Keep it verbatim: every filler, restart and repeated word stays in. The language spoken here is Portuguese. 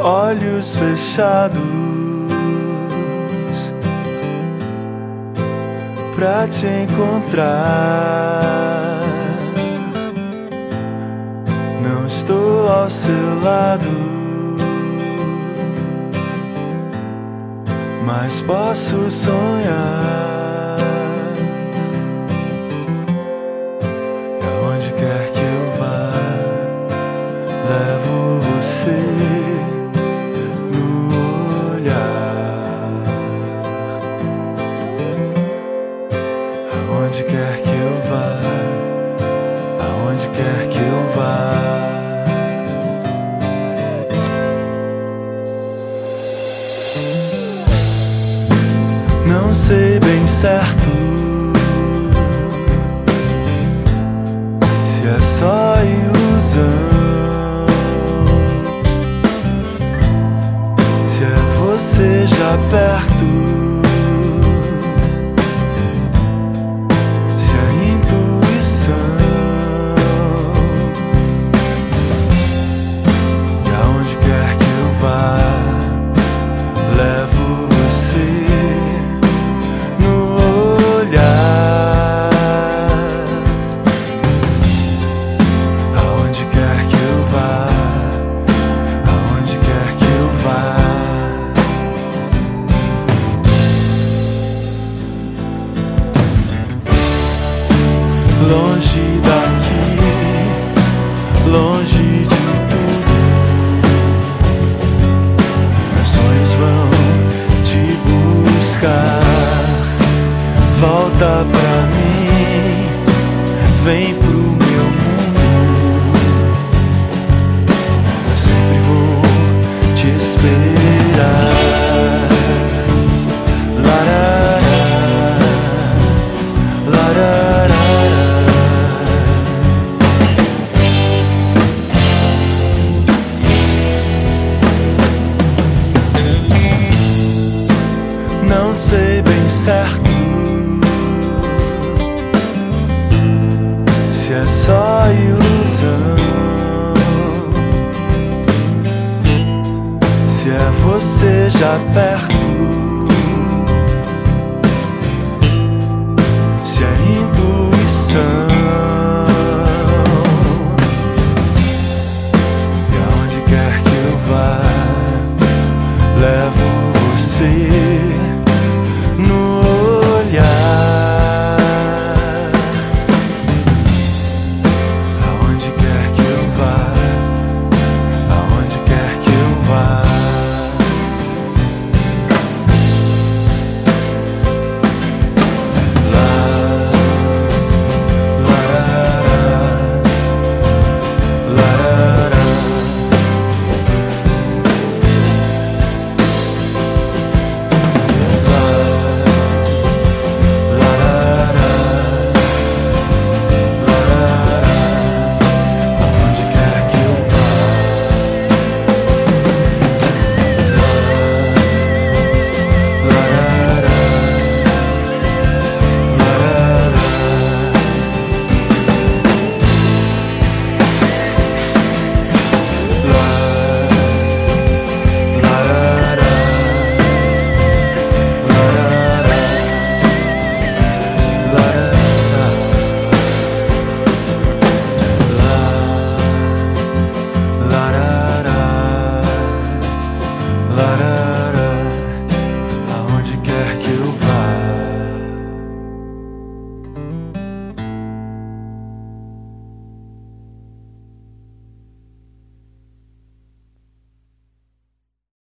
olhos fechados pra te encontrar. Não estou ao seu lado, mas posso sonhar. E aonde quer que eu vá, levo você no olhar. Aonde quer que eu vá, aonde quer que eu vá. Não sei bem certo se é só ilusão, se é você já perto, se é intuição. E aonde quer que eu vá, levo você no olhar. Aonde quer que eu vá, aonde quer que eu vá. Longe daqui, longe de tudo, meus sonhos vão te buscar. Volta pra mim, vem pro meu mundo. Eu sempre vou te esperar. Larará, larará. Não sei bem certo se é só ilusão, se é você já perto,